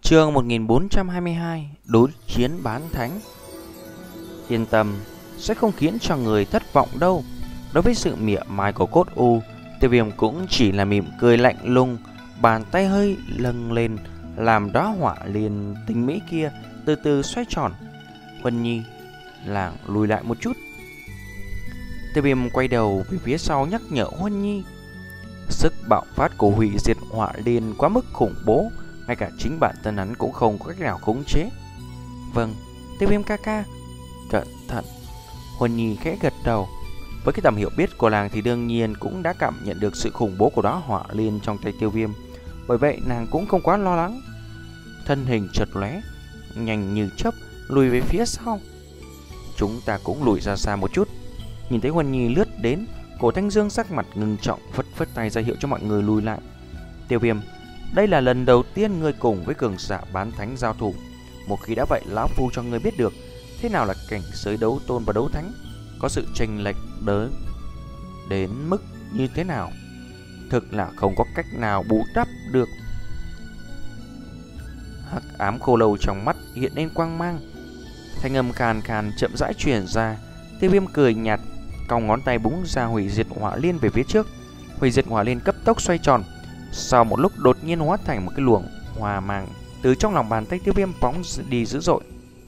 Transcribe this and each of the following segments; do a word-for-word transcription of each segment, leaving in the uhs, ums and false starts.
Chương một nghìn bốn trăm hai mươi hai. Đối chiến bán thánh. Yên tâm, sẽ không khiến cho người thất vọng đâu. Đối với sự mỉa mai của Cốt U, Tiêu Viêm cũng chỉ là mỉm cười lạnh lùng, bàn tay hơi lâng lên, làm đóa hỏa liền tinh mỹ kia từ từ xoay tròn. Huân Nhi làng lùi lại một chút. Tiêu Viêm quay đầu về phía sau nhắc nhở Huân Nhi. Sức bạo phát của hủy diệt hỏa liên quá mức khủng bố, ngay cả chính bản thân hắn cũng không có cách nào khống chế. Vâng, Tiêu Viêm ca ca. Cẩn thận. Huân Nhi khẽ gật đầu. Với cái tầm hiểu biết của làng thì đương nhiên cũng đã cảm nhận được sự khủng bố của đóa hỏa liên trong tay Tiêu Viêm. Bởi vậy nàng cũng không quá lo lắng. Thân hình chợt lóe, nhanh như chớp lùi về phía sau. Chúng ta cũng lùi ra xa một chút. Nhìn thấy Huân Nhi lướt đến, Cổ Thanh Dương sắc mặt ngưng trọng, phất phất tay ra hiệu cho mọi người lùi lại. Tiêu Viêm, đây là lần đầu tiên ngươi cùng với cường giả bán thánh giao thủ. Một khi đã vậy, lão phu cho ngươi biết được thế nào là cảnh giới đấu tôn và đấu thánh, có sự chênh lệch đới đến mức như thế nào. Thực là không có cách nào bù đắp được. Hắc ám khô lâu trong mắt hiện lên quang mang. Thanh âm khàn khàn chậm rãi truyền ra. Tiêu Viêm cười nhạt, cong ngón tay búng ra hủy diệt hỏa liên về phía trước. Hủy diệt hỏa liên cấp tốc xoay tròn, sau một lúc đột nhiên hóa thành một cái luồng hỏa mang từ trong lòng bàn tay Tiêu Viêm phóng đi dữ dội.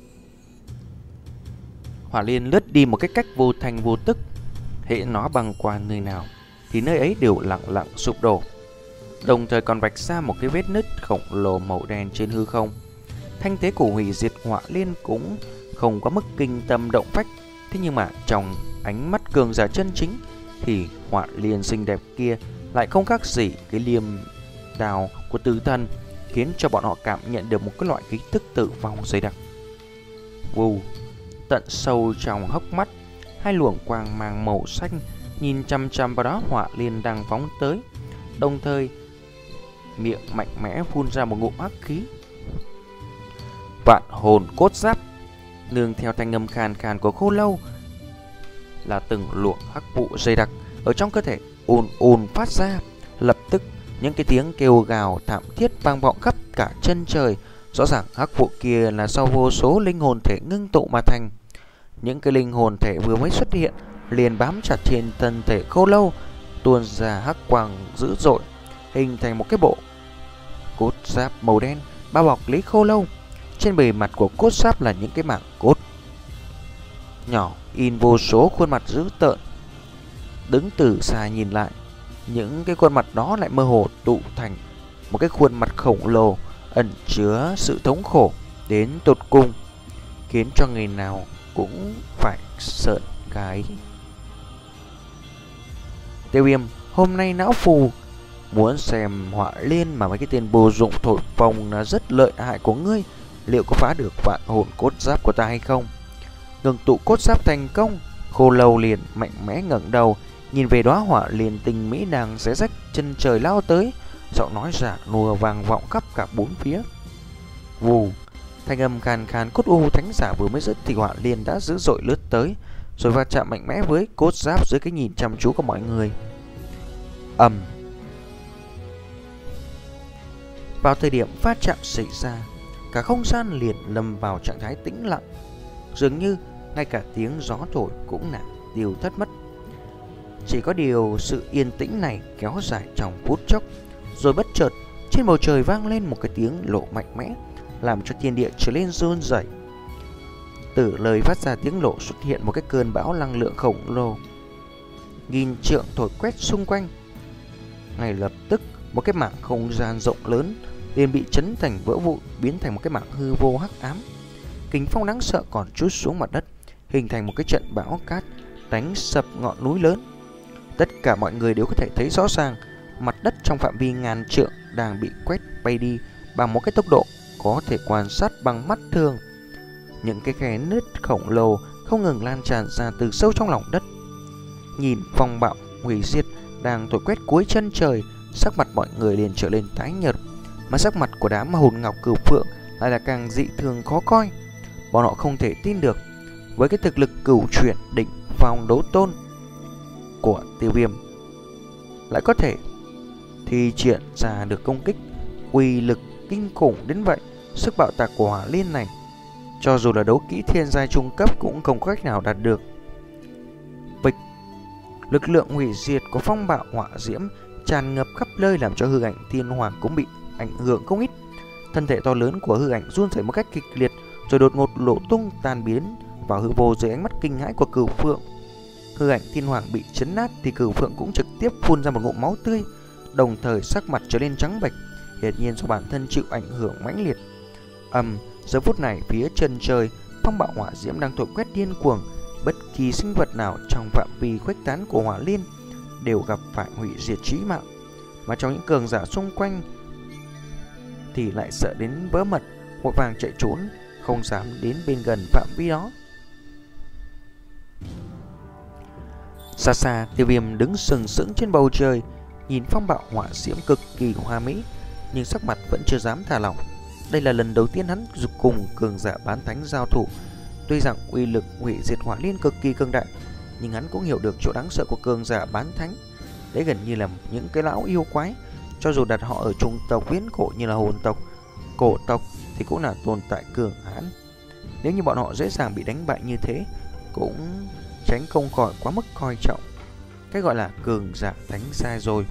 Hỏa liên lướt đi một cái cách vô thành vô tức, hễ nó băng qua nơi nào thì nơi ấy đều lặng lặng sụp đổ, đồng thời còn vạch ra một cái vết nứt khổng lồ màu đen trên hư không. Thanh thế của hủy diệt hỏa liên cũng không có mức kinh tâm động phách, thế nhưng mà trong ánh mắt cường giả chân chính thì hỏa liên xinh đẹp kia lại không khác gì cái liềm đào của tử thần, khiến cho bọn họ cảm nhận được một cái loại khí tức tử vong dày đặc. Vù, tận sâu trong hốc mắt, hai luồng quang mang màu xanh nhìn chăm chăm vào đó hỏa liên đang phóng tới, đồng thời miệng mạnh mẽ phun ra một ngụm hắc khí. Vạn hồn cốt giáp, nương theo thanh âm khàn khàn của khô lâu là từng luồng hắc vụ dày đặc ở trong cơ thể ùn ùn phát ra. Lập tức những cái tiếng kêu gào thảm thiết vang vọng khắp cả chân trời. Rõ ràng hắc vụ kia là do vô số linh hồn thể ngưng tụ mà thành. Những cái linh hồn thể vừa mới xuất hiện liền bám chặt trên thân thể khô lâu, tuôn ra hắc quang dữ dội, hình thành một cái bộ cốt giáp màu đen bao bọc lấy khô lâu. Trên bề mặt của cốt giáp là những cái mảng cốt nhỏ in vô số khuôn mặt dữ tợn. Đứng từ xa nhìn lại, những cái khuôn mặt đó lại mơ hồ tụ thành một cái khuôn mặt khổng lồ ẩn chứa sự thống khổ đến tột cùng, khiến cho người nào cũng phải sợn cái. Tiêu Viêm, hôm nay não phù muốn xem hỏa liên mà mấy cái tên bồ dụng thổi phồng là rất lợi hại của ngươi, liệu có phá được vạn hồn cốt giáp của ta hay không? Ngừng tụ cốt giáp thành công, khô lâu liền mạnh mẽ ngẩng đầu nhìn về đóa hỏa liên tinh mỹ đang xé rách chân trời lao tới, giọng nói giả nùa vang vọng khắp cả bốn phía. Vù, thanh âm khàn khàn Cốt U thánh giả vừa mới dứt thì hỏa liên đã dữ dội lướt tới, rồi va chạm mạnh mẽ với cốt giáp dưới cái nhìn chăm chú của mọi người. Ầm. Vào thời điểm va chạm xảy ra, cả không gian liền lâm vào trạng thái tĩnh lặng, dường như ngay cả tiếng gió thổi cũng là tiêu thất mất. Chỉ có điều sự yên tĩnh này kéo dài trong phút chốc, rồi bất chợt trên bầu trời vang lên một cái tiếng lộ mạnh mẽ, làm cho thiên địa trở lên run rẩy. Từ lời phát ra tiếng lộ xuất hiện một cái cơn bão năng lượng khổng lồ, nghìn trượng thổi quét xung quanh. Ngay lập tức một cái mảng không gian rộng lớn liền bị chấn thành vỡ vụn, biến thành một cái mảng hư vô hắc ám. Kình phong đáng sợ còn trút xuống mặt đất, hình thành một cái trận bão cát đánh sập ngọn núi lớn. Tất cả mọi người đều có thể thấy rõ ràng mặt đất trong phạm vi ngàn trượng đang bị quét bay đi bằng một cái tốc độ có thể quan sát bằng mắt thường. Những cái khe nứt khổng lồ không ngừng lan tràn ra từ sâu trong lòng đất. Nhìn phong bạo hủy diệt đang thổi quét cuối chân trời, sắc mặt mọi người liền trở lên tái nhợt, mà sắc mặt của đám hồn ngọc cửu phượng lại là càng dị thường khó coi. Bọn họ không thể tin được với cái thực lực cửu chuyển đỉnh phong đấu tôn của Tiêu Viêm lại có thể thi triển ra được công kích uy lực kinh khủng đến vậy. sức bạo tạc của hỏa liên này, cho dù là đấu kỹ thiên giai trung cấp cũng không có cách nào đạt được. Bịch, lực lượng hủy diệt của phong bạo hỏa diễm tràn ngập khắp nơi, làm cho hư ảnh thiên hoàng cũng bị ảnh hưởng không ít. Thân thể to lớn của hư ảnh run rẩy một cách kịch liệt, rồi đột ngột nổ tung tan biến vào hư vô dưới ánh mắt kinh hãi của Cửu Phượng. Hư ảnh thiên hoàng bị chấn nát thì Cửu Phượng cũng trực tiếp phun ra một ngụm máu tươi, đồng thời sắc mặt trở nên trắng bệch, hiển nhiên do bản thân chịu ảnh hưởng mãnh liệt. Ầm, giờ phút này phía chân trời, phong bạo hỏa diễm đang thổi quét điên cuồng, bất kỳ sinh vật nào trong phạm vi khuếch tán của hỏa liên đều gặp phải hủy diệt chí mạng, mà trong những cường giả xung quanh thì lại sợ đến vỡ mật, vội vàng chạy trốn, không dám đến bên gần phạm vi đó. Xa xa, Tiêu Viêm đứng sừng sững trên bầu trời, nhìn phong bạo hỏa diễm cực kỳ hoa mỹ, nhưng sắc mặt vẫn chưa dám thả lỏng. Đây là lần đầu tiên hắn cùng cường giả bán thánh giao thủ. Tuy rằng uy lực hủy diệt hỏa liên cực kỳ cường đại, nhưng hắn cũng hiểu được chỗ đáng sợ của cường giả bán thánh. Đấy gần như là những cái lão yêu quái, cho dù đặt họ ở chủng tộc viễn cổ như là hồn tộc, cổ tộc thì cũng là tồn tại cường hãn. Nếu như bọn họ dễ dàng bị đánh bại như thế, cũng tránh không khỏi quá mức coi trọng cái gọi là cường giả thánh giai rồi.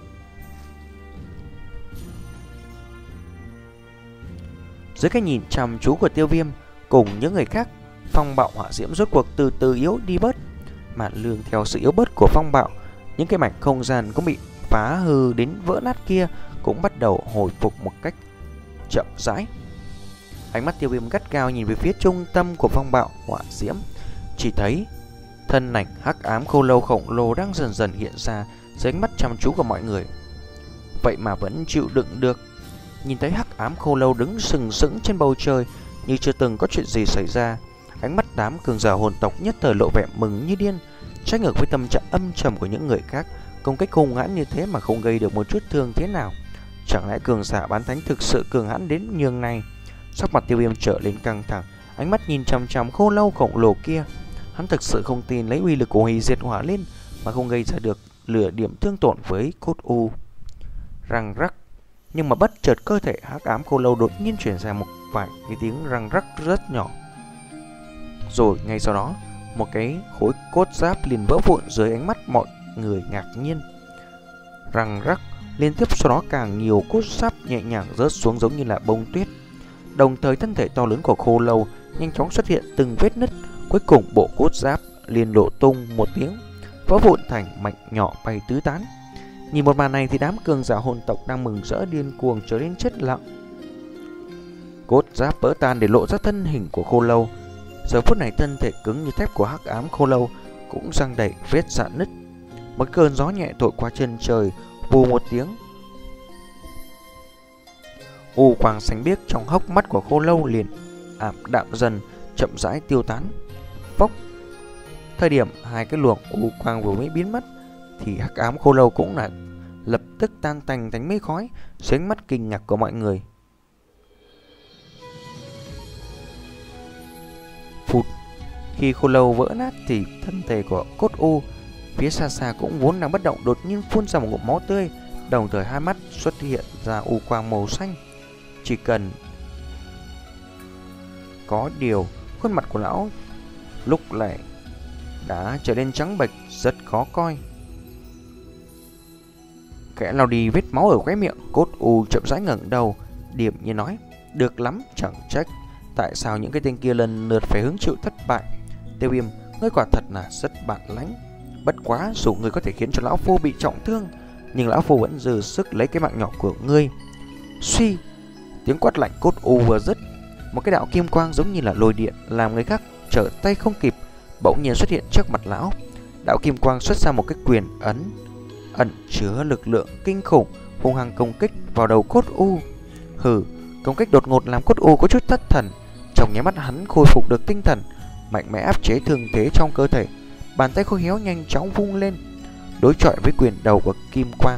Dưới cái nhìn chăm chú của Tiêu Viêm cùng những người khác, phong bạo hỏa diễm rốt cuộc từ từ yếu đi bớt, mà lương theo sự yếu bớt của phong bạo, những cái mảnh không gian cũng bị phá hư đến vỡ nát kia cũng bắt đầu hồi phục một cách chậm rãi. Ánh mắt Tiêu Viêm gắt gao nhìn về phía trung tâm của phong bạo hỏa diễm, chỉ thấy thân ảnh hắc ám khô lâu khổng lồ đang dần dần hiện ra dưới ánh mắt chăm chú của mọi người. Vậy mà vẫn chịu đựng được. Nhìn thấy hắc ám khô lâu đứng sừng sững trên bầu trời như chưa từng có chuyện gì xảy ra, ánh mắt đám cường giả hồn tộc nhất thời lộ vẻ mừng như điên, trái ngược với tâm trạng âm trầm của những người khác. Công kích hung hãn như thế mà không gây được một chút thương thế nào, chẳng lẽ cường giả bán thánh thực sự cường hãn đến nhường này? Sắc mặt Tiêu Viêm trở lên căng thẳng, ánh mắt nhìn chằm chằm khô lâu khổng lồ kia. Hắn thực sự không tin lấy uy lực của hủy diệt hỏa liên mà không gây ra được lửa điểm thương tổn với cốt u. Răng rắc, nhưng mà bất chợt cơ thể hắc ám khô lâu đột nhiên chuyển ra một vài cái tiếng răng rắc rất nhỏ. Rồi ngay sau đó, một cái khối cốt giáp liền vỡ vụn dưới ánh mắt mọi người ngạc nhiên. Răng rắc, liên tiếp sau đó càng nhiều cốt giáp nhẹ nhàng rớt xuống giống như là bông tuyết. Đồng thời thân thể to lớn của khô lâu nhanh chóng xuất hiện từng vết nứt. Cuối cùng bộ cốt giáp liền lộ tung một tiếng, vỡ vụn thành mảnh nhỏ bay tứ tán. Nhìn một màn này thì đám cường giả hồn tộc đang mừng rỡ điên cuồng trở nên chết lặng. Cốt giáp vỡ tan để lộ ra thân hình của khô lâu. Giờ phút này thân thể cứng như thép của hắc ám khô lâu cũng răng đầy vết rạn nứt. Một cơn gió nhẹ thổi qua chân trời, vù một tiếng. U quang xanh biếc trong hốc mắt của khô lâu liền ảm đạm dần, chậm rãi tiêu tán. Phốc. Thời điểm hai cái luồng u quang vừa mới biến mất thì hắc ám khô lâu cũng là lập tức tan tành thành mây khói dưới ánh mắt kinh ngạc của mọi người. Phụt. Khi khô lâu vỡ nát thì thân thể của cốt u phía xa xa cũng vốn đang bất động đột nhiên phun ra một ngụm máu tươi, đồng thời hai mắt xuất hiện ra u quang màu xanh. Chỉ cần có điều, khuôn mặt của lão lúc này đã trở nên trắng bệch, rất khó coi. Kẻ lau đi vết máu ở khóe miệng, cốt u chậm rãi ngẩng đầu, điểm như nói: được lắm, chẳng trách tại sao những cái tên kia lần lượt phải hứng chịu thất bại. Tiêu Viêm, ngươi quả thật là rất bản lãnh. Bất quá dù ngươi có thể khiến cho lão phu bị trọng thương, nhưng lão phu vẫn dư sức lấy cái mạng nhỏ của ngươi. Suy, tiếng quát lạnh cốt u vừa dứt, một cái đạo kim quang giống như là lôi điện làm người khác trở tay không kịp bỗng nhiên xuất hiện trước mặt lão. Đạo kim quang xuất ra một cái quyền ấn ẩn chứa lực lượng kinh khủng, hung hăng công kích vào đầu cốt u. Hừ, công kích đột ngột làm cốt u có chút thất thần. Trong nháy mắt hắn khôi phục được tinh thần, mạnh mẽ áp chế thương thế trong cơ thể. Bàn tay khô héo nhanh chóng vung lên, đối chọi với quyền đầu của kim quang.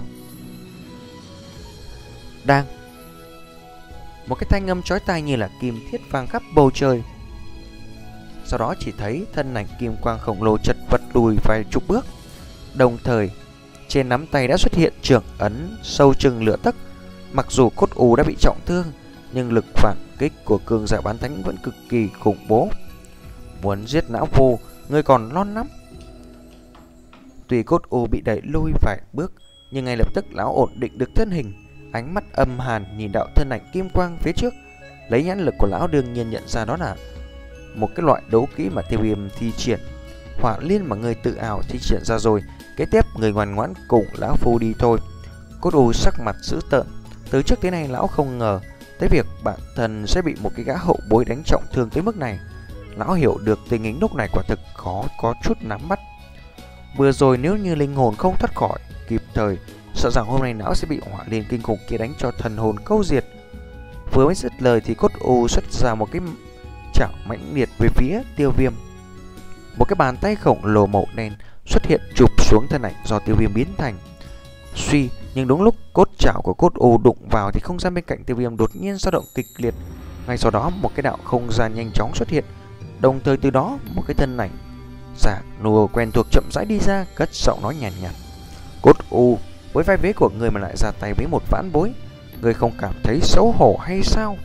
Đang một cái thanh âm chói tai như là kim thiết vang khắp bầu trời. Sau đó chỉ thấy thân ảnh kim quang khổng lồ chật vật lùi vài chục bước, đồng thời trên nắm tay đã xuất hiện trường ấn sâu chừng lửa tấc. Mặc dù cốt u đã bị trọng thương, nhưng lực phản kích của cường giả bán thánh vẫn cực kỳ khủng bố. Muốn giết lão phu, người còn non lắm. Tuy Cốt U bị đẩy lui vài bước, nhưng ngay lập tức lão ổn định được thân hình, ánh mắt âm hàn nhìn đạo thân ảnh kim quang phía trước. Lấy nhãn lực của lão đương nhiên nhận ra đó là một cái loại đấu kỹ mà Tiêu Viêm thi triển. Hỏa liên mà người tự ảo thi triển ra rồi, kế tiếp người ngoan ngoãn cùng lão phu đi thôi. Cốt U sắc mặt dữ tợn. Từ trước tới nay lão không ngờ tới việc bản thân sẽ bị một cái gã hậu bối đánh trọng thương tới mức này. Lão hiểu được tình hình lúc này quả thực khó có chút nắm bắt. Vừa rồi nếu như linh hồn không thoát khỏi kịp thời, sợ rằng hôm nay lão sẽ bị hỏa liên kinh khủng kia đánh cho thần hồn câu diệt. Vừa mới dứt lời thì Cốt U xuất ra một cái chảo mãnh liệt về phía Tiêu Viêm. Một cái bàn tay khổng lồ màu đen xuất hiện chụp xuống thân ảnh do Tiêu Viêm biến thành. Suy, nhưng đúng lúc cốt chảo của Cốt U đụng vào thì không gian bên cạnh Tiêu Viêm đột nhiên dao động kịch liệt. Ngay sau đó một cái đạo không gian nhanh chóng xuất hiện, đồng thời từ đó một cái thân ảnh giả nùa quen thuộc chậm rãi đi ra, cất giọng nói nhàn nhạt, nhạt. Cốt U, với vai vế của người mà lại ra tay với một vãn bối, người không cảm thấy xấu hổ hay sao?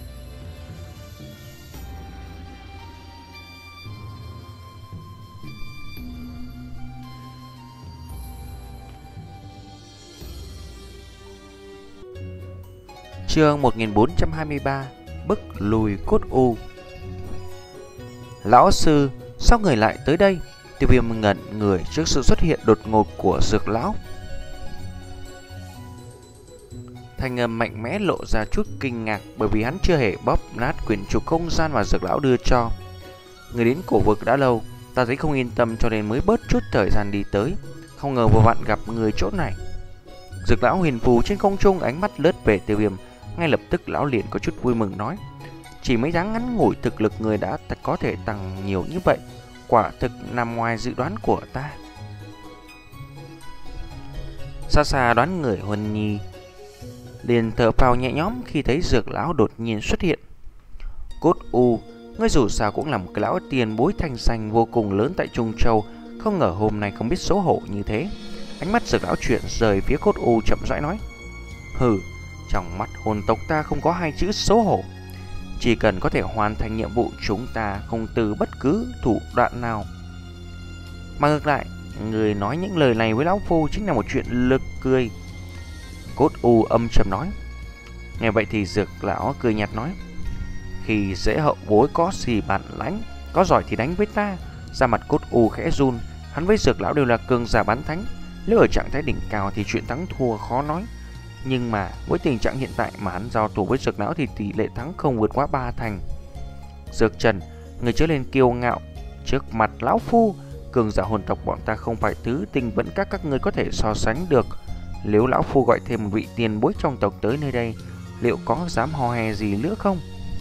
Chương một nghìn bốn trăm hai mươi ba. Bức lùi Cốt U. Lão sư, sao người lại tới đây? Tiêu Viêm ngẩn người trước sự xuất hiện đột ngột của Dược lão. Thanh âm mạnh mẽ lộ ra chút kinh ngạc, bởi vì hắn chưa hề bóp nát quyển trục không gian mà Dược lão đưa cho. Người đến cổ vực đã lâu, ta thấy không yên tâm cho nên mới bớt chút thời gian đi tới, không ngờ vừa vặn gặp người chỗ này. Dược lão huyền phù trên không trung, ánh mắt lướt về Tiêu Viêm. Ngay lập tức lão liền có chút vui mừng nói, chỉ mấy tháng ngắn ngủi thực lực người đã có thể tăng nhiều như vậy, quả thực nằm ngoài dự đoán của ta. Xa xa đoán người Huân Nhi liền thở phào nhẹ nhõm khi thấy Dược lão đột nhiên xuất hiện. Cốt U, ngươi dù sao cũng là một cái lão tiền bối thanh danh vô cùng lớn tại Trung Châu, không ngờ hôm nay không biết xấu hổ như thế. Ánh mắt Dược lão chuyển rời phía Cốt U, chậm rãi nói, hừ, trong mắt hồn tộc ta không có hai chữ xấu hổ. Chỉ cần có thể hoàn thành nhiệm vụ, chúng ta không từ bất cứ thủ đoạn nào. Mà ngược lại, người nói những lời này với lão phu chính là một chuyện lực cười. Cốt U âm trầm nói. Nghe vậy thì Dược lão cười nhạt nói, khi dễ hậu bối có gì bản lãnh, có giỏi thì đánh với ta. Da mặt Cốt U khẽ run, hắn với Dược lão đều là cường giả bán thánh, nếu ở trạng thái đỉnh cao thì chuyện thắng thua khó nói. Nhưng mà với tình trạng hiện tại mà hắn giao thủ với Dược lão thì tỷ lệ thắng không vượt quá ba thành. Dược Trần, người chớ lên kiêu ngạo trước mặt lão phu. Cường giả hồn tộc bọn ta không phải thứ tinh vẫn các các ngươi có thể so sánh được. Nếu lão phu gọi thêm một vị tiền bối trong tộc tới nơi đây, liệu có dám hò hè gì nữa không?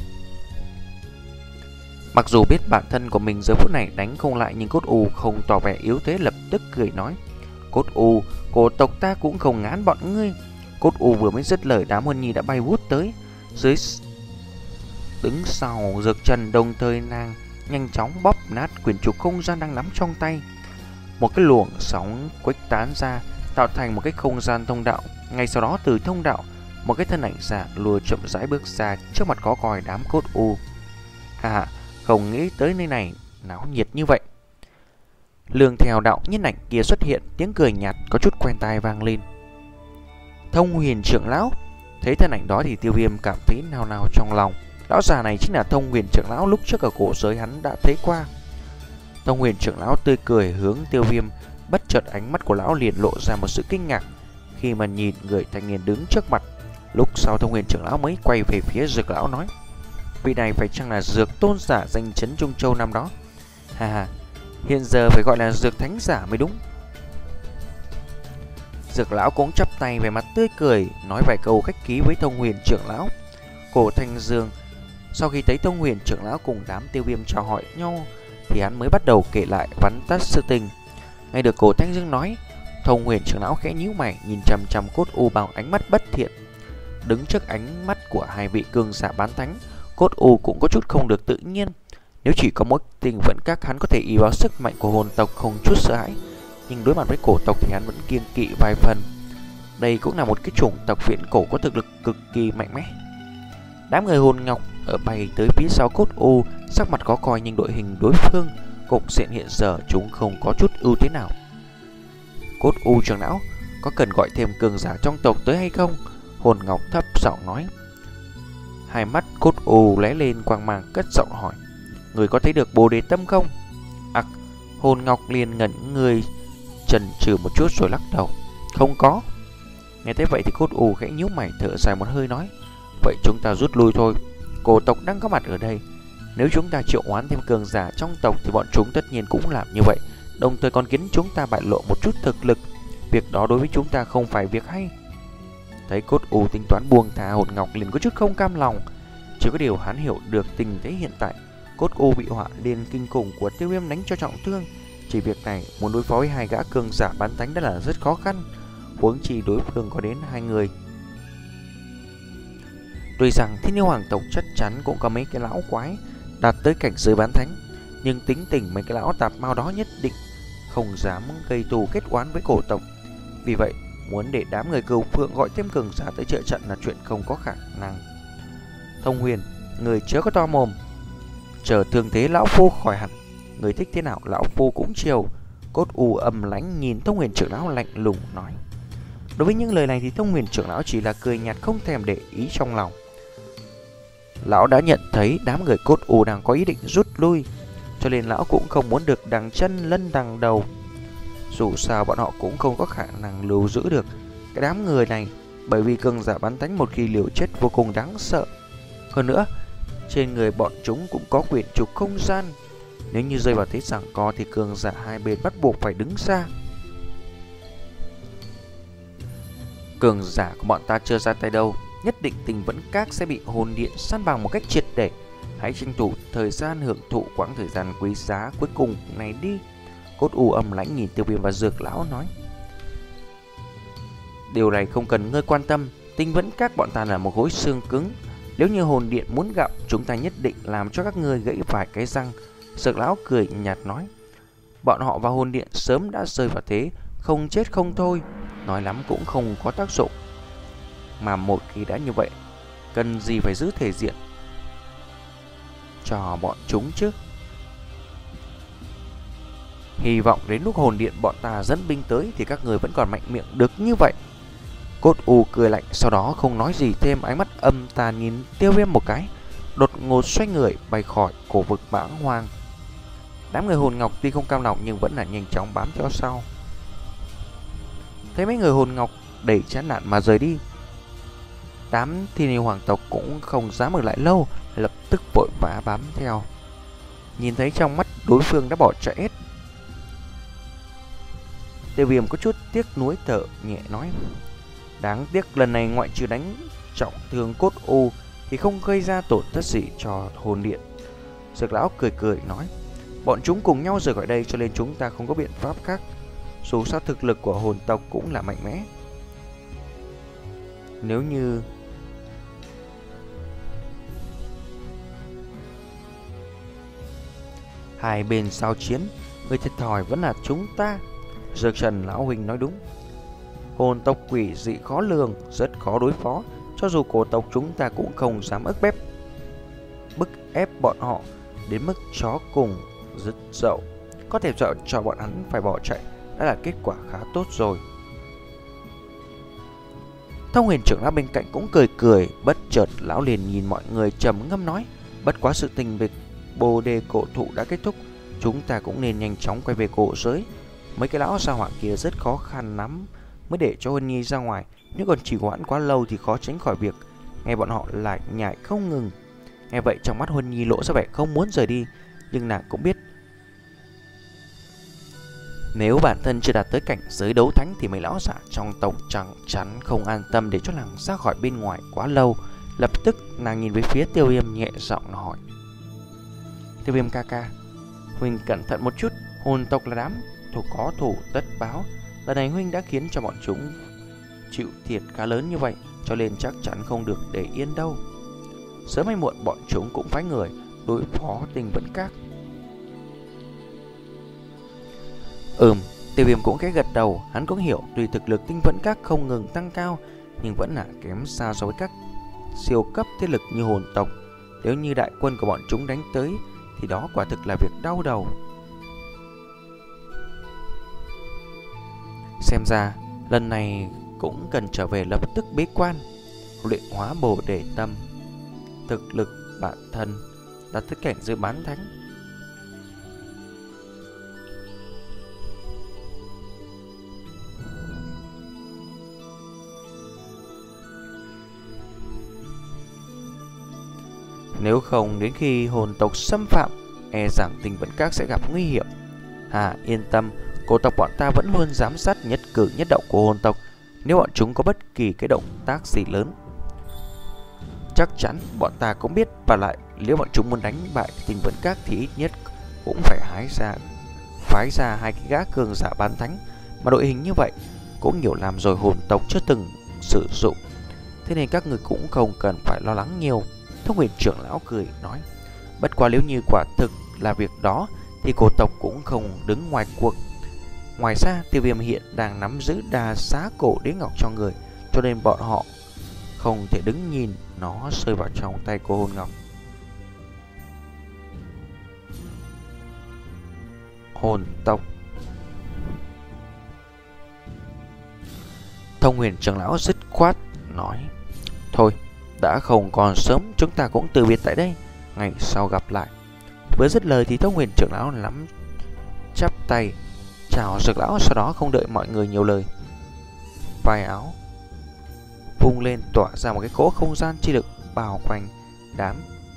Mặc dù biết bản thân của mình giờ phút này đánh không lại, nhưng Cốt U không tỏ vẻ yếu thế, lập tức cười nói, Cốt U, cổ tộc ta cũng không ngán bọn ngươi. Cốt U vừa mới dứt lời, đám Huân Nhi đã bay vút tới dưới đứng sau Dược Trần, đồng thời nàng nhanh chóng bóp nát quyển trục không gian đang nắm trong tay. Một cái luồng sóng khuếch tán ra, tạo thành một cái không gian thông đạo. Ngay sau đó từ thông đạo, một cái thân ảnh giả lùa chậm rãi bước ra trước mặt có coi đám Cốt U. À, không nghĩ tới nơi này náo nhiệt như vậy. Lương theo đạo nhân ảnh kia xuất hiện, tiếng cười nhạt có chút quen tai vang lên. Thông Huyền trưởng lão. Thấy thân ảnh đó thì Tiêu Viêm cảm thấy nào nào trong lòng. Lão già này chính là Thông Huyền trưởng lão lúc trước ở cổ giới hắn đã thấy qua. Thông Huyền trưởng lão tươi cười hướng Tiêu Viêm, bất chợt ánh mắt của lão liền lộ ra một sự kinh ngạc khi mà nhìn người thanh niên đứng trước mặt. Lúc sau Thông Huyền trưởng lão mới quay về phía Dược lão nói, vị này phải chăng là Dược tôn giả danh chấn Trung Châu năm đó? Ha ha, hiện giờ phải gọi là Dược thánh giả mới đúng. Dược lão cũng chắp tay về mặt tươi cười, nói vài câu khách khí với Thông Huyền trưởng lão. Cổ Thanh Dương sau khi thấy Thông Huyền trưởng lão cùng đám Tiêu Viêm chào hỏi nhau thì hắn mới bắt đầu kể lại vắn tắt sự tình. Nghe được Cổ Thanh Dương nói, Thông Huyền trưởng lão khẽ nhíu mày, nhìn chằm chằm Cốt U bằng ánh mắt bất thiện. Đứng trước ánh mắt của hai vị cường giả bán thánh, Cốt U cũng có chút không được tự nhiên. Nếu chỉ có một tình vẫn các hắn có thể ý vào sức mạnh của hồn tộc không chút sợ hãi, nhưng đối mặt với cổ tộc thì hắn vẫn kiêng kỵ vài phần. Đây cũng là một cái chủng tộc viễn cổ có thực lực cực kỳ mạnh mẽ. Đám người hồn ngọc ở bay tới phía sau Cốt U, sắc mặt khó coi nhưng đội hình đối phương, cục diện hiện giờ chúng không có chút ưu thế nào. Cốt U trưởng lão, có cần gọi thêm cường giả trong tộc tới hay không? Hồn ngọc thấp giọng nói. Hai mắt Cốt U lóe lên quang mang, cất giọng hỏi. Người có thấy được Bồ Đề Tâm không? Ặc, à, Hồn ngọc liền ngẩn người, chần chừ một chút rồi lắc đầu. Không có. Nghe thấy vậy thì Cốt U khẽ nhíu mày, thở dài một hơi nói. Vậy chúng ta rút lui thôi. Cổ tộc đang có mặt ở đây. Nếu chúng ta triệu hoán thêm cường giả trong tộc thì bọn chúng tất nhiên cũng làm như vậy, đồng thời còn khiến chúng ta bại lộ một chút thực lực. Việc đó đối với chúng ta không phải việc hay. Thấy Cốt U tính toán buông thả, Hồn ngọc liền có chút không cam lòng. Chỉ có điều hắn hiểu được tình thế hiện tại. Cốt U bị họa liền kinh khủng của Tiêu Viêm đánh cho trọng thương. Chỉ việc này muốn đối phó với hai gã cường giả bán thánh đã là rất khó khăn, huống chi đối phương có đến hai người. Tuy rằng Thiên Yêu Hoàng tộc chắc chắn cũng có mấy cái lão quái đạt tới cảnh giới bán thánh, nhưng tính tình mấy cái lão tạp mau đó nhất định không dám gây thù kết oán với cổ tộc. Vì vậy, muốn để đám người Cửu Phượng gọi thêm cường giả tới trợ trận là chuyện không có khả năng. Thông Huyền, người chớ có to mồm. Chờ thương thế lão phu khỏi hẳn, người thích thế nào lão phu cũng chiều. Cốt U âm lãnh nhìn Thông Huyền trưởng lão lạnh lùng nói. Đối với những lời này thì Thông Huyền trưởng lão chỉ là cười nhạt, không thèm để ý trong lòng. Lão đã nhận thấy đám người Cốt U đang có ý định rút lui, cho nên lão cũng không muốn được đằng chân lân đằng đầu. Dù sao bọn họ cũng không có khả năng lưu giữ được cái đám người này, bởi vì cường giả bán thánh một khi liều chết vô cùng đáng sợ. Hơn nữa, trên người bọn chúng cũng có quyển trục không gian. Nếu như rơi vào thế giằng co thì cường giả hai bên bắt buộc phải đứng xa. Cường giả của bọn ta chưa ra tay đâu, nhất định Tình Vẫn Các sẽ bị hồn điện săn bằng một cách triệt để. Hãy tranh thủ thời gian hưởng thụ quãng thời gian quý giá cuối cùng này đi. Cốt U âm lãnh nhìn Tiêu Viêm và Dược lão nói. Điều này không cần ngươi quan tâm, Tình Vẫn Các bọn ta là một khối xương cứng. Nếu như hồn điện muốn gặp, chúng ta nhất định làm cho các ngươi gãy vài cái răng. Dược lão cười nhạt nói. Bọn họ và hồn điện sớm đã rơi vào thế không chết không thôi, nói lắm cũng không có tác dụng. Mà một khi đã như vậy, cần gì phải giữ thể diện cho bọn chúng chứ. Hy vọng đến lúc hồn điện bọn ta dẫn binh tới thì các người vẫn còn mạnh miệng được như vậy. Cốt U cười lạnh, sau đó không nói gì thêm, ánh mắt âm tàn nhìn Tiêu Viêm một cái, đột ngột xoay người bay khỏi cổ vực Mãng Hoang. Đám người hồn ngọc tuy không cam lòng nhưng vẫn là nhanh chóng bám theo sau. Thấy mấy người hồn ngọc đẩy chán nản mà rời đi, đám Thiên Yêu Hoàng tộc cũng không dám ở lại lâu, lập tức vội vã bám theo. Nhìn thấy trong mắt đối phương đã bỏ chạy hết, Tiêu Viêm có chút tiếc nuối thở nhẹ nói. Đáng tiếc lần này ngoại trừ đánh trọng thương Cốt U thì không gây ra tổn thất gì cho hồn điện. Dược lão cười cười nói. Bọn chúng cùng nhau rời khỏi đây cho nên chúng ta không có biện pháp khác. Dù sao thực lực của hồn tộc cũng là mạnh mẽ. Nếu như hai bên giao chiến, người thiệt thòi vẫn là chúng ta. Dược Trần lão huynh nói đúng. Hồn tộc quỷ dị khó lường, rất khó đối phó. Cho dù cổ tộc chúng ta cũng không dám ức bếp bức ép bọn họ đến mức chó cùng dứt dậu. Có thể dọa cho bọn hắn phải bỏ chạy đã là kết quả khá tốt rồi. Thông Huyền trưởng lão bên cạnh cũng cười cười. Bất chợt lão liền nhìn mọi người trầm ngâm nói. Bất quá sự tình về Bồ Đề cổ thụ đã kết thúc, chúng ta cũng nên nhanh chóng quay về cổ giới. Mấy cái lão sao hỏa kia rất khó khăn lắm mới để cho Huân Nhi ra ngoài. Nếu còn trì hoãn quá lâu thì khó tránh khỏi việc nghe bọn họ lại nhại không ngừng. Nghe vậy trong mắt Huân Nhi lộ ra vẻ không muốn rời đi, nhưng nàng cũng biết nếu bản thân chưa đạt tới cảnh giới đấu thánh thì mấy lão giả trong tộc chẳng chắn không an tâm để cho nàng ra khỏi bên ngoài quá lâu. Lập tức nàng nhìn về phía Tiêu Viêm nhẹ giọng hỏi. Tiêu Viêm ca ca, huynh cẩn thận một chút. Hồn tộc là đám thủ có thủ tất báo. Lần này huynh đã khiến cho bọn chúng chịu thiệt khá lớn như vậy, cho nên chắc chắn không được để yên đâu. Sớm hay muộn bọn chúng cũng phái người đối phó Tình Vẫn Các. Ừm, Tiêu Viêm cũng khẽ gật đầu. Hắn cũng hiểu tuy thực lực Tinh Vẫn Các không ngừng tăng cao nhưng vẫn là kém xa so với các siêu cấp thế lực như hồn tộc. Nếu như đại quân của bọn chúng đánh tới thì đó quả thực là việc đau đầu. Xem ra lần này cũng cần trở về lập tức bế quan, luyện hóa bồ đề tâm. Thực lực bản thân đạt tới cảnh giới bán thánh. Nếu không đến khi hồn tộc xâm phạm, e rằng Tinh Vẫn Các sẽ gặp nguy hiểm. Hà yên tâm, cổ tộc bọn ta vẫn luôn giám sát nhất cử nhất động của hồn tộc. Nếu bọn chúng có bất kỳ cái động tác gì lớn, chắc chắn bọn ta cũng biết. Và lại nếu bọn chúng muốn đánh bại Tinh Vẫn Các thì ít nhất cũng phải hái ra phái ra hai cái gã cường giả bán thánh. Mà đội hình như vậy cũng nhiều làm rồi, hồn tộc chưa từng sử dụng, thế nên các người cũng không cần phải lo lắng nhiều. Thông Huyền trưởng lão cười nói, bất quá nếu như quả thực là việc đó thì cổ tộc cũng không đứng ngoài cuộc. Ngoài ra Tiêu Viêm hiện đang nắm giữ đa xá cổ đế ngọc trong người, cho nên bọn họ không thể đứng nhìn nó rơi vào trong tay của hồn ngọc. Hồn tộc. Thông Huyền trưởng lão dứt khoát nói, thôi, đã không còn sớm, chúng ta cũng từ biệt tại đây, ngày sau gặp lại. Vừa dứt lời thì Thông Huyền trưởng lão nắm chắp tay chào Dược lão, sau đó không đợi mọi người nhiều lời, vai áo vung lên tỏa ra một cái cỗ không gian chi lực bao quanh đám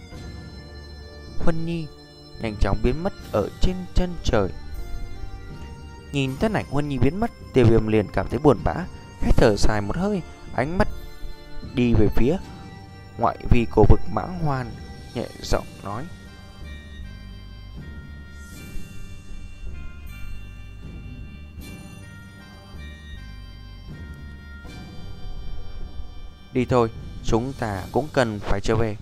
Huân Nhi, nhanh chóng biến mất ở trên chân trời. Nhìn thân ảnh Huân Nhi biến mất, Tiêu Viêm liền cảm thấy buồn bã, khẽ thở dài một hơi, ánh mắt đi về phía ngoại vi cổ vực Mãng Hoan, nhẹ giọng nói, đi thôi, chúng ta cũng cần phải trở về.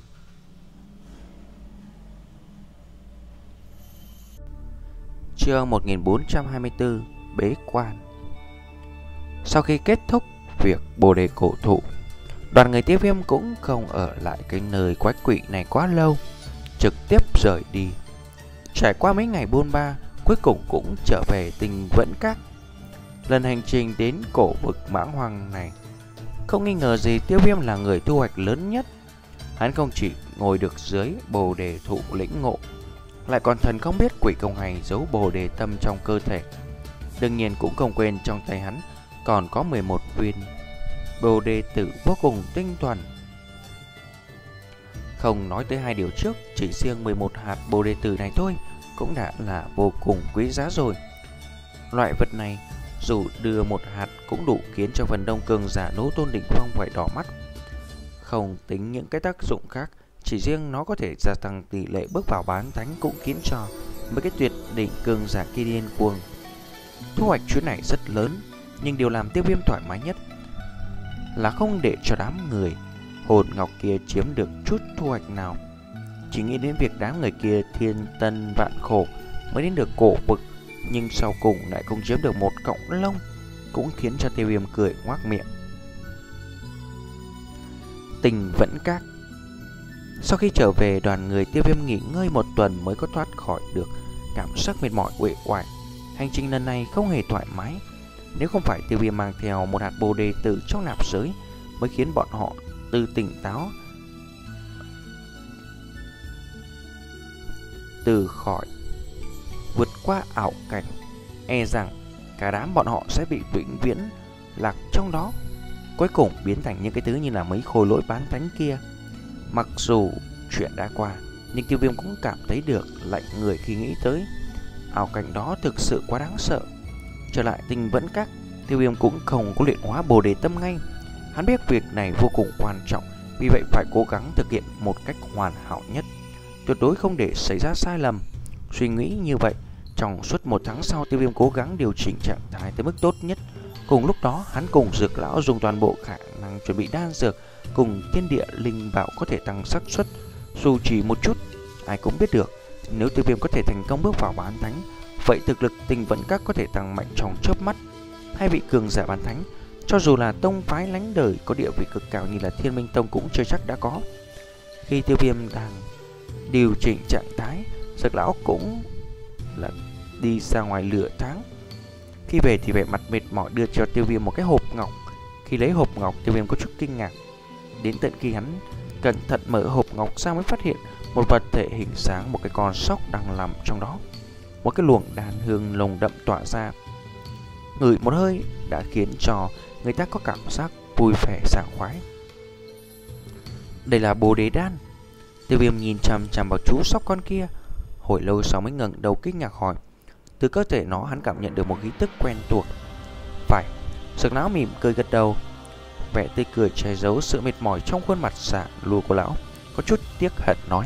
Chương một nghìn bốn trăm hai mươi tư, bế quan. Sau khi kết thúc việc bồ đề cổ thụ, đoàn người Tiêu Viêm cũng không ở lại cái nơi quái quỷ này quá lâu, trực tiếp rời đi. Trải qua mấy ngày bôn ba, cuối cùng cũng trở về Tinh Vẫn Các. Lần hành trình đến cổ vực Mãng Hoang này, không nghi ngờ gì Tiêu Viêm là người thu hoạch lớn nhất. Hắn không chỉ ngồi được dưới bồ đề thụ lĩnh ngộ, lại còn thần không biết quỷ công hay giấu bồ đề tâm trong cơ thể. Đương nhiên cũng không quên trong tay hắn còn có mười một viên bồ đề tử vô cùng tinh thuần. Không nói tới hai điều trước, chỉ riêng mười một hạt bồ đề tử này thôi cũng đã là vô cùng quý giá rồi. Loại vật này dù đưa một hạt cũng đủ khiến cho phần đông cường giả Đấu Tôn đỉnh phong phải đỏ mắt. Không tính những cái tác dụng khác, chỉ riêng nó có thể gia tăng tỷ lệ bước vào bán thánh cũng khiến cho mấy cái tuyệt đỉnh cường giả kia điên cuồng. Thu hoạch chuyến này rất lớn, nhưng điều làm Tiêu Viêm thoải mái nhất là không để cho đám người hồn ngọc kia chiếm được chút thu hoạch nào. Chỉ nghĩ đến việc đám người kia thiên tân vạn khổ mới đến được cổ vực, nhưng sau cùng lại không chiếm được một cọng lông, cũng khiến cho Tiêu Viêm cười ngoác miệng. Tinh Vẫn Các. Sau khi trở về, đoàn người Tiêu Viêm nghỉ ngơi một tuần mới có thoát khỏi được cảm giác mệt mỏi uể oải. Hành trình lần này không hề thoải mái. Nếu không phải Tiêu Viêm mang theo một hạt bồ đề tử trong nạp giới, mới khiến bọn họ từ tỉnh táo từ khỏi vượt qua ảo cảnh, e rằng cả đám bọn họ sẽ bị vĩnh viễn lạc trong đó, cuối cùng biến thành những cái thứ như là mấy khối lỗi bán thánh kia. Mặc dù chuyện đã qua, nhưng Tiêu Viêm cũng cảm thấy được lạnh người khi nghĩ tới ảo cảnh đó thực sự quá đáng sợ. Trở lại Tinh Vẫn Các, Tiêu Viêm cũng không có luyện hóa bồ đề tâm ngay. Hắn biết việc này vô cùng quan trọng, vì vậy phải cố gắng thực hiện một cách hoàn hảo nhất, tuyệt đối không để xảy ra sai lầm. Suy nghĩ như vậy, trong suốt một tháng sau, Tiêu Viêm cố gắng điều chỉnh trạng thái tới mức tốt nhất. Cùng lúc đó, hắn cùng Dược lão dùng toàn bộ khả năng chuẩn bị đan dược cùng thiên địa linh bảo có thể tăng xác suất dù chỉ một chút. Ai cũng biết được, nếu Tiêu Viêm có thể thành công bước vào bán thánh, vậy thực lực Tinh Vẫn Các có thể tăng mạnh trong chớp mắt. Hai vị cường giả bán thánh Cho dù là tông phái lánh đời có địa vị cực cao như là Thiên Minh Tông cũng chưa chắc đã có. Khi Tiêu Viêm đang điều chỉnh trạng thái, Dược lão cũng là đi ra ngoài lửa tháng. Khi về thì vẻ mặt mệt mỏi đưa cho Tiêu Viêm một cái hộp ngọc. Khi lấy hộp ngọc, Tiêu Viêm có chút kinh ngạc. Đến tận khi hắn cẩn thận mở hộp ngọc ra mới phát hiện một vật thể hình sáng, một cái con sóc đang nằm trong đó. Một cái luồng đàn hương nồng đậm tỏa ra, ngửi một hơi đã khiến cho người ta có cảm giác vui vẻ sảng khoái. Đây là Bồ Đề Đan. Tiêu Viêm nhìn chằm chằm vào chú sóc con kia, hồi lâu sau mới ngẩng đầu kinh ngạc hỏi. Từ cơ thể nó hắn cảm nhận được một khí tức quen thuộc. Phải. Dược lão mỉm cười gật đầu, vẻ tươi cười che giấu sự mệt mỏi trong khuôn mặt già lùa của lão, có chút tiếc hận nói: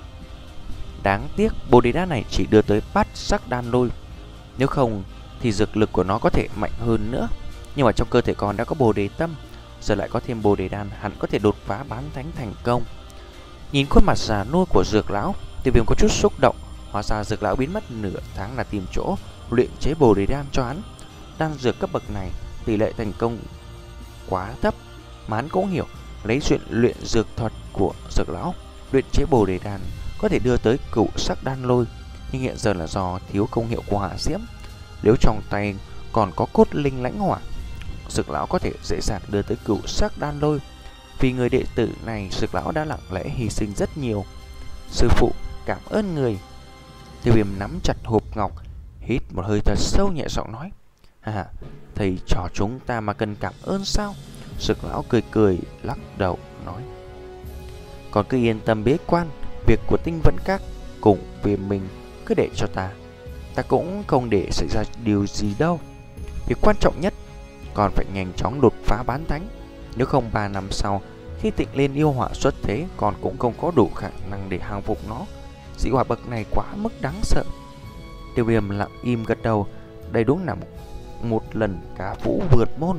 đáng tiếc Bồ Đề Đan này chỉ đưa tới bát sắc đan lôi, nếu không thì dược lực của nó có thể mạnh hơn nữa. Nhưng mà trong cơ thể con đã có Bồ Đề Tâm, giờ lại có thêm Bồ Đề Đan, hẳn có thể đột phá bán thánh thành công. Nhìn khuôn mặt già nua của Dược lão, Tiêu Viêm có chút xúc động. Hóa ra Dược lão biến mất nửa tháng là tìm chỗ luyện chế Bồ Đề Đan cho hắn. Đan dược cấp bậc này tỷ lệ thành công quá thấp, mà hắn cũng hiểu lấy chuyện luyện dược thuật của Dược lão, luyện chế Bồ Đề Đan có thể đưa tới cửu sắc đan lôi. Nhưng hiện giờ là do thiếu công hiệu của hỏa diễm, nếu trong tay còn có cốt linh lãnh hỏa, Dược lão có thể dễ dàng đưa tới cửu sắc đan lôi. Vì người đệ tử này, Dược lão đã lặng lẽ hy sinh rất nhiều. Sư phụ, cảm ơn người. Tiêu Viêm nắm chặt hộp ngọc, hít một hơi thật sâu, nhẹ giọng nói: hà, thầy trò chúng ta mà cần cảm ơn sao? Dược lão cười cười lắc đầu nói: còn cứ yên tâm bế quan, việc của Tinh Vẫn Các cùng về mình cứ để cho ta, ta cũng không để xảy ra điều gì đâu. Việc quan trọng nhất còn phải nhanh chóng đột phá bán thánh, nếu không ba năm sau khi Tịnh Liên yêu hỏa xuất thế, còn cũng không có đủ khả năng để hàng phục nó. Dị hỏa bậc này quá mức đáng sợ. Tiêu Viêm lặng im gật đầu, đây đúng là một, một lần cá vũ vượt môn,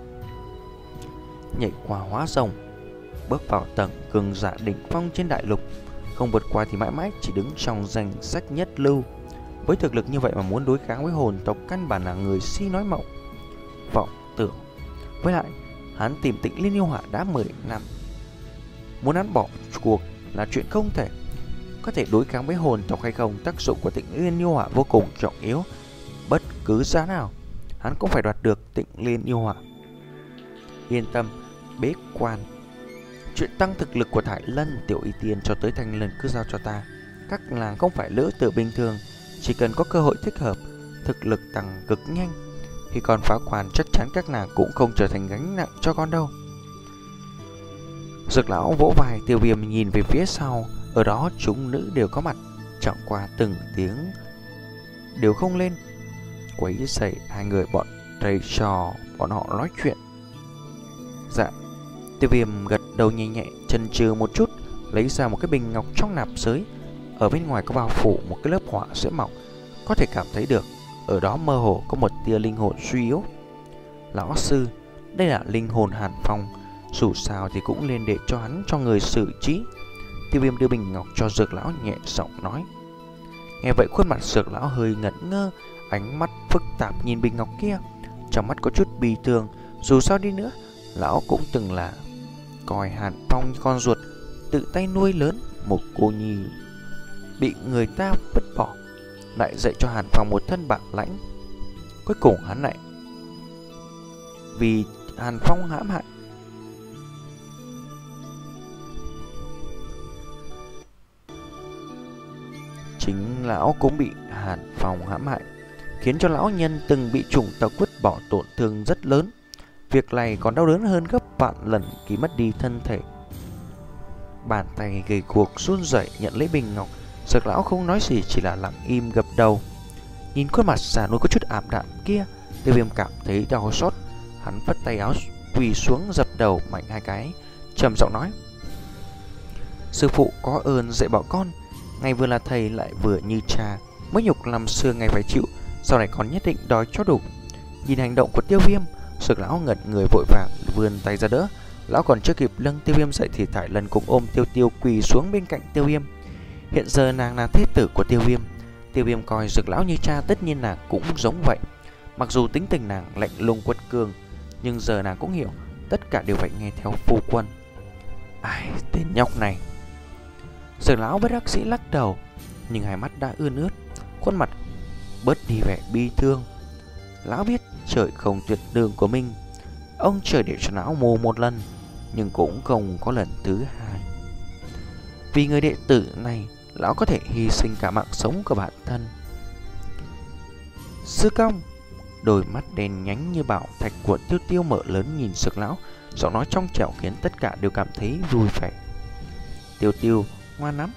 nhảy qua hóa rồng, bước vào tầng cường giả đỉnh phong trên đại lục. Không vượt qua thì mãi mãi chỉ đứng trong danh sách nhất lưu. Với thực lực như vậy mà muốn đối kháng với hồn tộc, căn bản là người si nói mộng, vọng tưởng. Với lại hắn tìm Tịnh Liên yêu hỏa đã mười năm, muốn hắn bỏ cuộc là chuyện không thể. Có thể đối kháng với hồn tộc hay không, tác dụng của Tịnh Liên yêu hỏa vô cùng trọng yếu. Bất cứ giá nào hắn cũng phải đoạt được Tịnh Liên yêu hỏa. Yên tâm, bế quan, chuyện tăng thực lực của Thải Lân, Tiểu Y Tiên cho tới Thanh Lân cứ giao cho ta. Các nàng không phải lữ tử bình thường, chỉ cần có cơ hội thích hợp, thực lực tăng cực nhanh. Khi còn phá quan, chắc chắn các nàng cũng không trở thành gánh nặng cho con đâu. Dược lão vỗ vai Tiêu Viêm nhìn về phía sau, ở đó chúng nữ đều có mặt, chẳng qua từng tiếng đều không lên quấy rầy hai người bọn thầy trò bọn họ nói chuyện. Dạ. Tiêu Viêm gật đầu nhẹ nhẹ, chần chừ một chút, lấy ra một cái bình ngọc trong nạp giới. Ở bên ngoài có bao phủ một cái lớp hỏa diễm mỏng, có thể cảm thấy được ở đó mơ hồ có một tia linh hồn suy yếu. Lão sư, đây là linh hồn Hàn Phong, dù sao thì cũng nên để cho hắn cho người xử trí. Tiêu Viêm đưa bình ngọc cho Dược lão, nhẹ giọng nói. Nghe vậy khuôn mặt Dược lão hơi ngẩn ngơ, ánh mắt phức tạp nhìn bình ngọc kia, trong mắt có chút bi thương. Dù sao đi nữa, lão cũng từng là coi Hàn Phong như con ruột, tự tay nuôi lớn một cô nhi bị người ta vứt bỏ, lại dạy cho Hàn Phong một thân bản lãnh. Cuối cùng hắn lại vì Hàn Phong hãm hại. Chính lão cũng bị Hàn Phong hãm hại, khiến cho lão nhân từng bị chủng tộc vứt bỏ tổn thương rất lớn. Việc này còn đau đớn hơn gấp vạn lần khi mất đi thân thể. Bàn tay gầy guộc run rẩy nhận lấy bình ngọc. Dược lão không nói gì, chỉ là lặng im gật đầu. Nhìn khuôn mặt già nua có chút ảm đạm kia, Tiêu Viêm cảm thấy đau xót. Hắn vất tay áo quỳ xuống dập đầu mạnh hai cái, trầm giọng nói: sư phụ có ơn dạy bảo con, ngày vừa là thầy lại vừa như cha, mới nhục năm xưa ngày phải chịu, sau này còn nhất định đòi cho đủ. Nhìn hành động của Tiêu Viêm, Dược lão ngẩn người vội vàng vươn tay ra đỡ. Lão còn chưa kịp nâng Tiêu Viêm dậy thì Thải Lân cũng ôm Tiêu Tiêu quỳ xuống bên cạnh Tiêu Viêm. Hiện giờ nàng là thế tử của Tiêu Viêm. Tiêu Viêm coi Dược lão như cha, tất nhiên nàng cũng giống vậy. Mặc dù tính tình nàng lạnh lùng quật cường, nhưng giờ nàng cũng hiểu tất cả đều phải nghe theo phu quân. Ai, tên nhóc này. Dược lão bất đắc sĩ lắc đầu, nhưng hai mắt đã ươn ướt, khuôn mặt bớt đi vẻ bi thương. Lão biết trời không tuyệt đường của mình, ông trời để cho lão mù một lần, nhưng cũng không có lần thứ hai. Vì người đệ tử này, lão có thể hy sinh cả mạng sống của bản thân. Sư công. Đôi mắt đen nhánh như bảo thạch của Tiêu Tiêu mở lớn nhìn Dược lão, giọng nói trong trẻo khiến tất cả đều cảm thấy vui vẻ. Tiêu Tiêu ngoan lắm.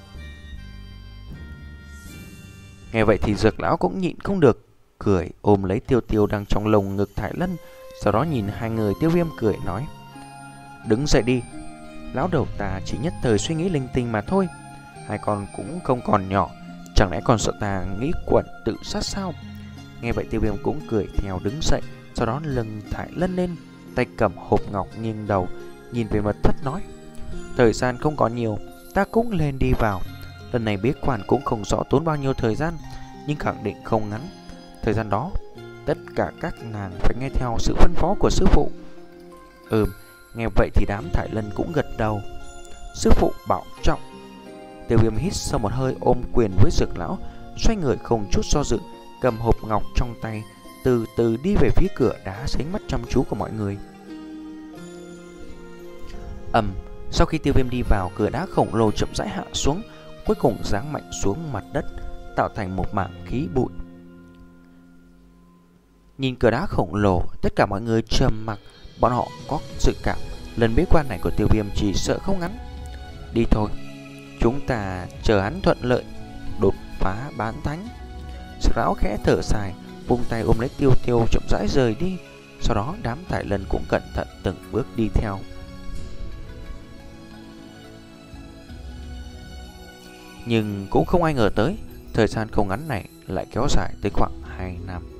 Nghe vậy thì Dược lão cũng nhịn không được, cười ôm lấy Tiêu Tiêu đang trong lồng ngực Thải Lân, sau đó nhìn hai người. Tiêu Viêm cười nói: đứng dậy đi, lão đầu ta chỉ nhất thời suy nghĩ linh tinh mà thôi. Hai con cũng không còn nhỏ, chẳng lẽ còn sợ ta nghĩ quẩn tự sát sao? Nghe vậy Tiêu Viêm cũng cười theo đứng dậy, sau đó lưng Thải Lân lên, tay cầm hộp ngọc nghiêng đầu nhìn về mật thất nói: thời gian không còn nhiều, ta cũng lên đi vào. Lần này bế quan cũng không rõ tốn bao nhiêu thời gian, nhưng khẳng định không ngắn. Thời gian đó tất cả các nàng phải nghe theo sự phân phó của sư phụ. Ừm. Nghe vậy thì đám Thải Lân cũng gật đầu. Sư phụ bảo trọng. Tiêu Viêm hít sâu một hơi, ôm quyền với Dược lão, xoay người không chút do dự, cầm hộp ngọc trong tay, từ từ đi về phía cửa đá dưới ánh mắt chăm chú của mọi người. Ầm, sau khi Tiêu Viêm đi vào, cửa đá khổng lồ chậm rãi hạ xuống, cuối cùng giáng mạnh xuống mặt đất, tạo thành một mảng khí bụi. Nhìn cửa đá khổng lồ, tất cả mọi người trầm mặc. Bọn họ có dự cảm lần bế quan này của Tiêu Viêm chỉ sợ không ngắn. Đi thôi, chúng ta chờ hắn thuận lợi đột phá bán thánh. Dược lão khẽ thở dài, vung tay ôm lấy Tiêu Tiêu chậm rãi rời đi. Sau đó đám Thải Lân cũng cẩn thận từng bước đi theo. Nhưng cũng không ai ngờ tới, thời gian không ngắn này lại kéo dài tới khoảng hai năm.